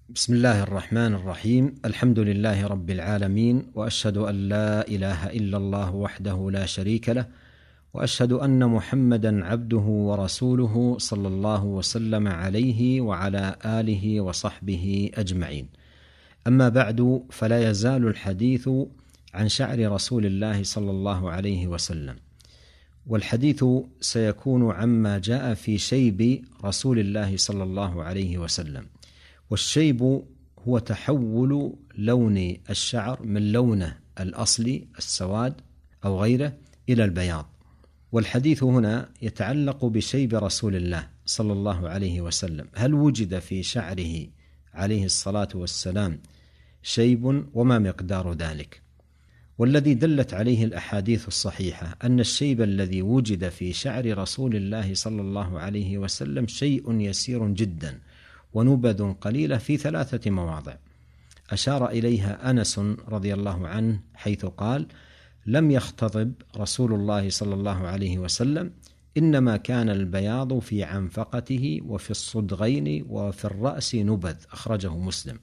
بسم الله الرحمن الرحيم. الحمد لله رب العالمين، وأشهد أن لا إله إلا الله وحده لا شريك له، وأشهد أن محمدا عبده ورسوله صلى الله وسلم عليه وعلى آله وصحبه أجمعين. أما بعد، فلا يزال الحديث عن شعر رسول الله صلى الله عليه وسلم، والحديث سيكون عما جاء في شيب رسول الله صلى الله عليه وسلم. والشيب هو تحول لون الشعر من لونه الأصلي السواد أو غيره إلى البياض. والحديث هنا يتعلق بشيب رسول الله صلى الله عليه وسلم. هل وجد في شعره عليه الصلاة والسلام شيب، وما مقدار ذلك؟ والذي دلت عليه الأحاديث الصحيحة أن الشيب الذي وجد في شعر رسول الله صلى الله عليه وسلم شيء يسير جدا، ونبذ قليلة في 3 مواضع أشار إليها أنس رضي الله عنه، حيث قال: لم يختضب رسول الله صلى الله عليه وسلم، إنما كان البياض في عنفقته وفي الصدغين وفي الرأس نبذ، أخرجه مسلم.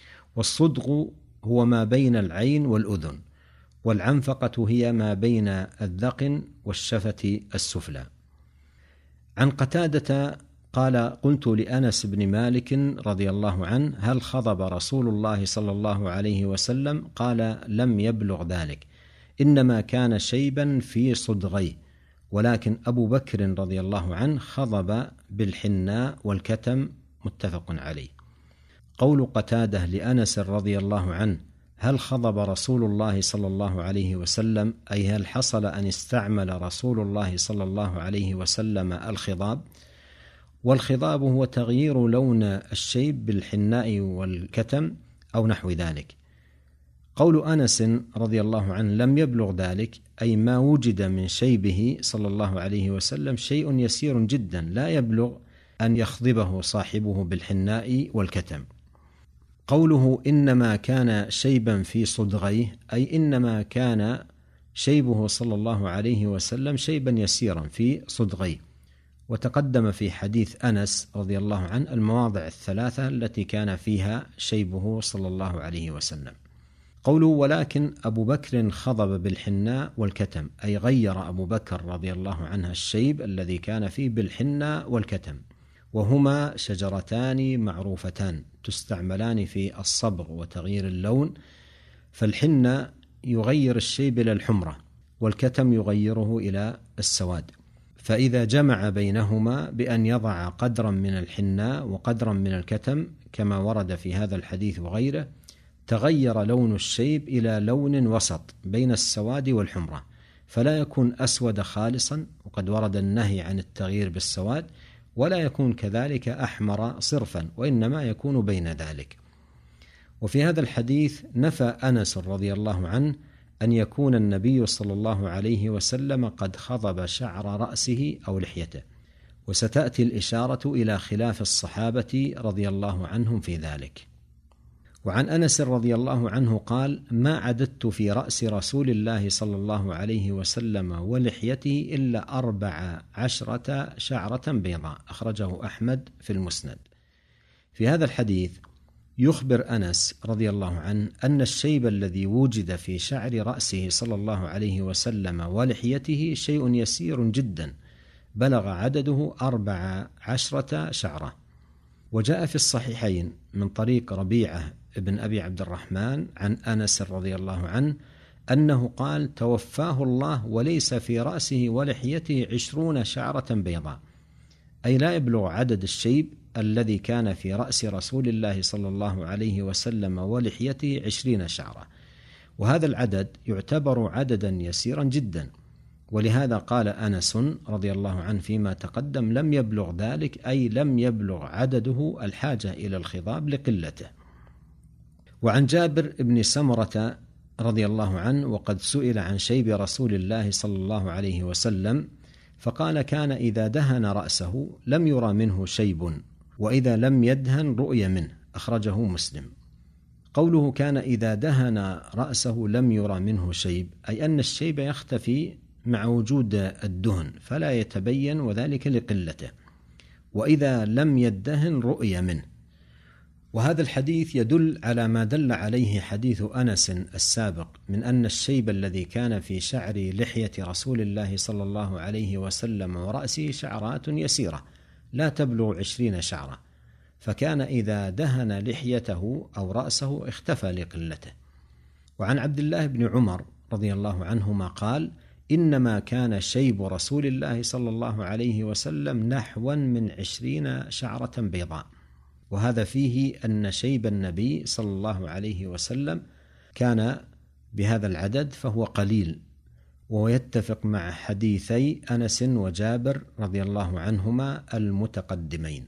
والصدغ هو ما بين العين والأذن، والعنفقة هي ما بين الذقن والشفة السفلى. عن قتادة قال: قلت لأنس بن مالك رضي الله عنه: هل خضب رسول الله صلى الله عليه وسلم؟ قال: لم يبلغ ذلك، إنما كان شيبا في صدغيه، ولكن أبو بكر رضي الله عنه خضب بالحناء والكتم، متفق عليه. قول قتادة لأنس رضي الله عنه: هل خضب رسول الله صلى الله عليه وسلم، أي هل حصل أن استعمل رسول الله صلى الله عليه وسلم الخضاب؟ والخضاب هو تغيير لون الشيب بالحناء والكتم أو نحو ذلك. قول أنس رضي الله عنه لم يبلغ ذلك، أي ما وجد من شيبه صلى الله عليه وسلم شيء يسير جدا، لا يبلغ أن يخضبه صاحبه بالحناء والكتم. قوله إنما كان شيبا في صدغيه، أي إنما كان شيبه صلى الله عليه وسلم شيبا يسيرا في صدغيه. وتقدم في حديث أنس رضي الله عنه المواضع 3 التي كان فيها شيبه صلى الله عليه وسلم. قوله ولكن أبو بكر خضب بالحناء والكتم، أي غير أبو بكر رضي الله عنه الشيب الذي كان فيه بالحناء والكتم، وهما شجرتان معروفتان تستعملان في الصبغ وتغيير اللون. فالحناء يغير الشيب إلى الحمرة، والكتم يغيره إلى السواد. فإذا جمع بينهما بأن يضع قدرا من الحناء وقدرا من الكتم كما ورد في هذا الحديث وغيره، تغير لون الشيب إلى لون وسط بين السواد والحمرة، فلا يكون أسود خالصا، وقد ورد النهي عن التغيير بالسواد، ولا يكون كذلك أحمر صرفا، وإنما يكون بين ذلك. وفي هذا الحديث نفى أنس رضي الله عنه أن يكون النبي صلى الله عليه وسلم قد خضب شعر رأسه أو لحيته، وستأتي الإشارة إلى خلاف الصحابة رضي الله عنهم في ذلك. وعن أنس رضي الله عنه قال: ما عددت في رأس رسول الله صلى الله عليه وسلم ولحيته إلا 14 شعرة بيضاء، أخرجه أحمد في المسند. في هذا الحديث يخبر أنس رضي الله عنه أن الشيب الذي وجد في شعر رأسه صلى الله عليه وسلم ولحيته شيء يسير جدا، بلغ عدده 14 شعرة. وجاء في الصحيحين من طريق ربيعة ابن أبي عبد الرحمن عن أنس رضي الله عنه أنه قال: توفاه الله وليس في رأسه ولحيته 20 شعرة بيضاء، أي لا يبلغ عدد الشيب الذي كان في رأس رسول الله صلى الله عليه وسلم ولحيته 20 شعرة، وهذا العدد يعتبر عددا يسيرا جدا. ولهذا قال أنس رضي الله عنه فيما تقدم: لم يبلغ ذلك، أي لم يبلغ عدده الحاجة إلى الخضاب لقلته. وعن جابر بن سمرة رضي الله عنه وقد سئل عن شيب رسول الله صلى الله عليه وسلم فقال: كان إذا دهن رأسه لم يرى منه شيب، وإذا لم يدهن رؤي منه، أخرجه مسلم. قوله كان إذا دهن رأسه لم يرى منه شيب، أي أن الشيب يختفي مع وجود الدهن فلا يتبين، وذلك لقلته. وإذا لم يدهن رؤي منه. وهذا الحديث يدل على ما دل عليه حديث أنس السابق من أن الشيب الذي كان في شعر لحية رسول الله صلى الله عليه وسلم ورأسه شعرات يسيرة لا تبلغ 20 شعرة، فكان إذا دهن لحيته أو رأسه اختفى لقلته. وعن عبد الله بن عمر رضي الله عنهما قال: إنما كان شيب رسول الله صلى الله عليه وسلم نحوا من 20 شعرة بيضاء. وهذا فيه أن شيب النبي صلى الله عليه وسلم كان بهذا العدد فهو قليل، ويتفق مع حديثي أنس وجابر رضي الله عنهما المتقدمين.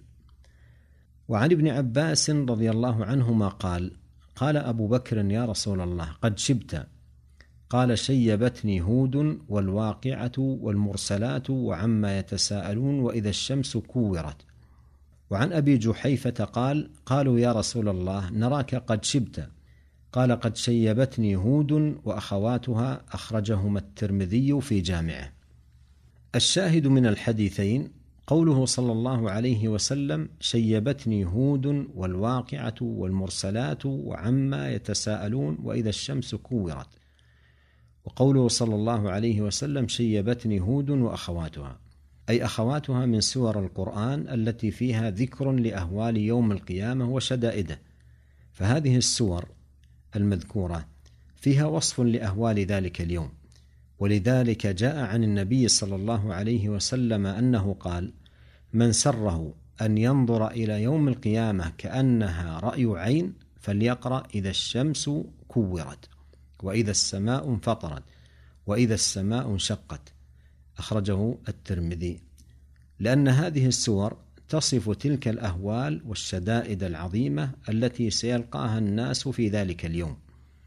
وعن ابن عباس رضي الله عنهما قال: قال أبو بكر: يا رسول الله قد شبت. قال: شيبتني هود والواقعة والمرسلات وعما يتساءلون وإذا الشمس كورت. وعن أبي جحيفة قال: قالوا يا رسول الله نراك قد شبت. قال: قد شيبتني هود وأخواتها، أخرجهما الترمذي في جامعه. الشاهد من الحديثين قوله صلى الله عليه وسلم: شيبتني هود والواقعة والمرسلات وعما يتساءلون وإذا الشمس كورت. وقوله صلى الله عليه وسلم: شيبتني هود وأخواتها، أي أخواتها من سور القرآن التي فيها ذكر لأهوال يوم القيامة وشدائده. فهذه السور المذكورة فيها وصف لأهوال ذلك اليوم، ولذلك جاء عن النبي صلى الله عليه وسلم أنه قال: من سره أن ينظر إلى يوم القيامة كأنها رأي عين فليقرأ إذا الشمس كورت، وإذا السماء انفطرت، وإذا السماء انشقت. أخرجه الترمذي. لأن هذه السور تصف تلك الأهوال والشدائد العظيمة التي سيلقاها الناس في ذلك اليوم.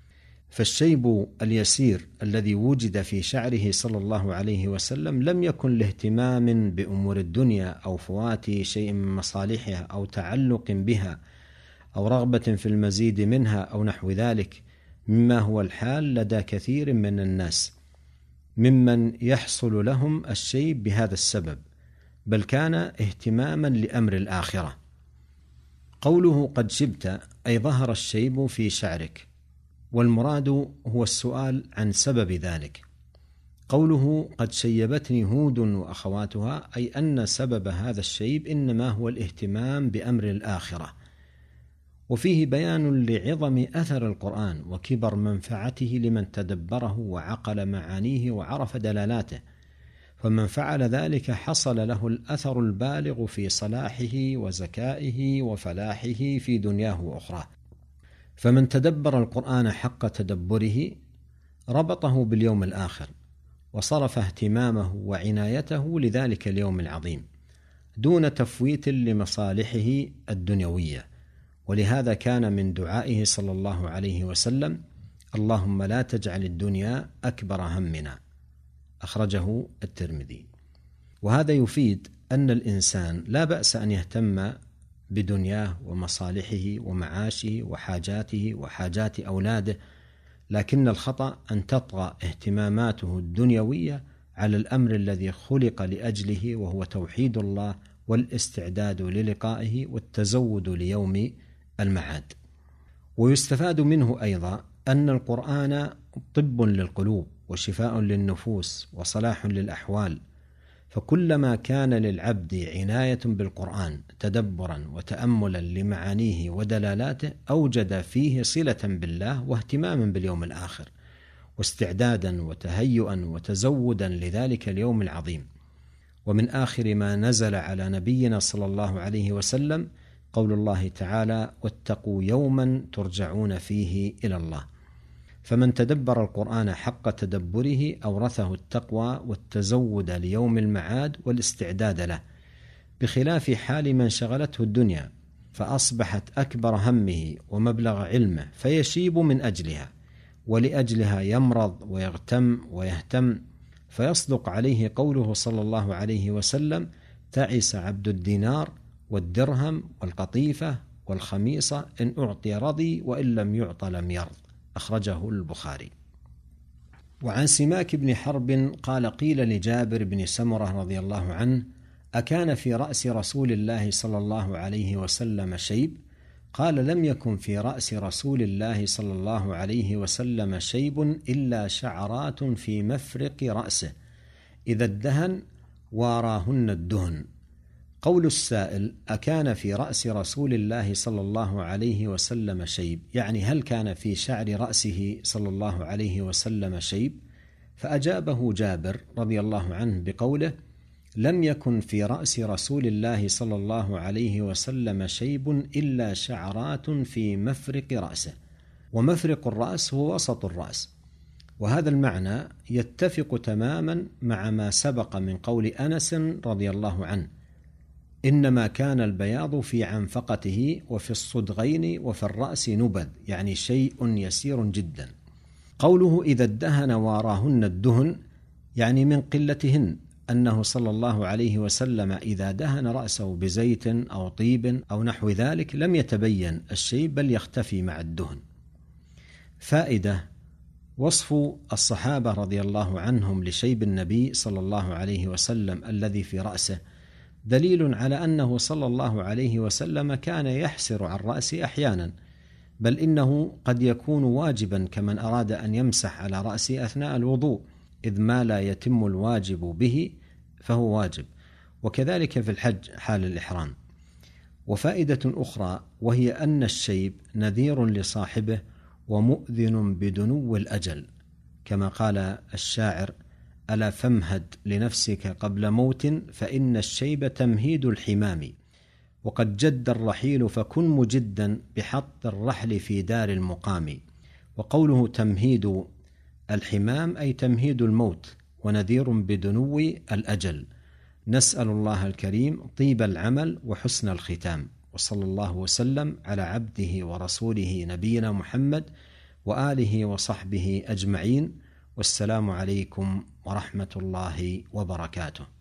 فالشيب اليسير الذي وجد في شعره صلى الله عليه وسلم لم يكن لاهتمام بأمور الدنيا أو فوات شيء من مصالحها أو تعلق بها أو رغبة في المزيد منها أو نحو ذلك، مما هو الحال لدى كثير من الناس ممن يحصل لهم الشيب بهذا السبب، بل كان اهتماما لأمر الآخرة. قوله قد شبت أي ظهر الشيب في شعرك، والمراد هو السؤال عن سبب ذلك. قوله قد شيبتني هود وأخواتها أي أن سبب هذا الشيب إنما هو الاهتمام بأمر الآخرة. وفيه بيان لعظم أثر القرآن وكبر منفعته لمن تدبره وعقل معانيه وعرف دلالاته، فمن فعل ذلك حصل له الأثر البالغ في صلاحه وزكائه وفلاحه في دنياه وأخراه. فمن تدبر القرآن حق تدبره ربطه باليوم الآخر، وصرف اهتمامه وعنايته لذلك اليوم العظيم دون تفويت لمصالحه الدنيوية. ولهذا كان من دعائه صلى الله عليه وسلم: اللهم لا تجعل الدنيا أكبر همنا. أخرجه الترمذي. وهذا يفيد أن الإنسان لا بأس أن يهتم بدنياه ومصالحه ومعاشه وحاجاته وحاجات أولاده، لكن الخطأ أن تطغى اهتماماته الدنيوية على الأمر الذي خلق لأجله، وهو توحيد الله والاستعداد للقائه والتزود ليوم المعاد. ويستفاد منه أيضا أن القرآن طب للقلوب وشفاء للنفوس وصلاح للأحوال، فكلما كان للعبد عناية بالقرآن تدبرا وتأملا لمعانيه ودلالاته أوجد فيه صلة بالله واهتماما باليوم الآخر واستعدادا وتهيئا وتزودا لذلك اليوم العظيم. ومن آخر ما نزل على نبينا صلى الله عليه وسلم قول الله تعالى: واتقوا يوما ترجعون فيه إلى الله. فمن تدبر القرآن حق تدبره أورثه التقوى والتزود ليوم المعاد والاستعداد له، بخلاف حال من شغلته الدنيا فأصبحت أكبر همه ومبلغ علمه فيشيب من أجلها، ولأجلها يمرض ويغتم ويهتم، فيصدق عليه قوله صلى الله عليه وسلم: تعس عبد الدينار والدرهم والقطيفة والخميصة، إن أعطي رضي وإن لم يعط لم يرض. أخرجه البخاري. وعن سماك بن حرب قال: قيل لجابر بن سمرة رضي الله عنه: أكان في رأس رسول الله صلى الله عليه وسلم شيب؟ قال: لم يكن في رأس رسول الله صلى الله عليه وسلم شيب إلا شعرات في مفرق رأسه، إذا ادهن واراهن الدهن. قول السائل: أكان في رأس رسول الله صلى الله عليه وسلم شيب؟ يعني هل كان في شعر رأسه صلى الله عليه وسلم شيب؟ فأجابه جابر رضي الله عنه بقوله: لم يكن في رأس رسول الله صلى الله عليه وسلم شيب إلا شعرات في مفرق رأسه. ومفرق الرأس هو وسط الرأس، وهذا المعنى يتفق تماما مع ما سبق من قول أنس رضي الله عنه: إنما كان البياض في عنفقته وفي الصدغين وفي الرأس نبذ، يعني شيء يسير جدا. قوله: إذا ادهن واراهن الدهن، يعني من قلتهن، أنه صلى الله عليه وسلم إذا دهن رأسه بزيت أو طيب أو نحو ذلك لم يتبين الشيب بل يختفي مع الدهن. فائدة: وصف الصحابة رضي الله عنهم لشيب النبي صلى الله عليه وسلم الذي في رأسه دليل على أنه صلى الله عليه وسلم كان يحسر عن رأسه أحيانا، بل إنه قد يكون واجبا كمن أراد أن يمسح على رأسه أثناء الوضوء، إذ ما لا يتم الواجب به فهو واجب، وكذلك في الحج حال الإحرام. وفائدة أخرى، وهي أن الشيب نذير لصاحبه ومؤذن بدنو الأجل، كما قال الشاعر: ألا فامهد لنفسك قبل موت فإن الشيب تمهيد الحمام، وقد جد الرحيل فكن مجدا بحط الرحل في دار المقام. وقوله تمهيد الحمام أي تمهيد الموت ونذير بدنو الأجل. نسأل الله الكريم طيب العمل وحسن الختام، وصلى الله وسلم على عبده ورسوله نبينا محمد وآله وصحبه أجمعين، والسلام عليكم ورحمة الله وبركاته.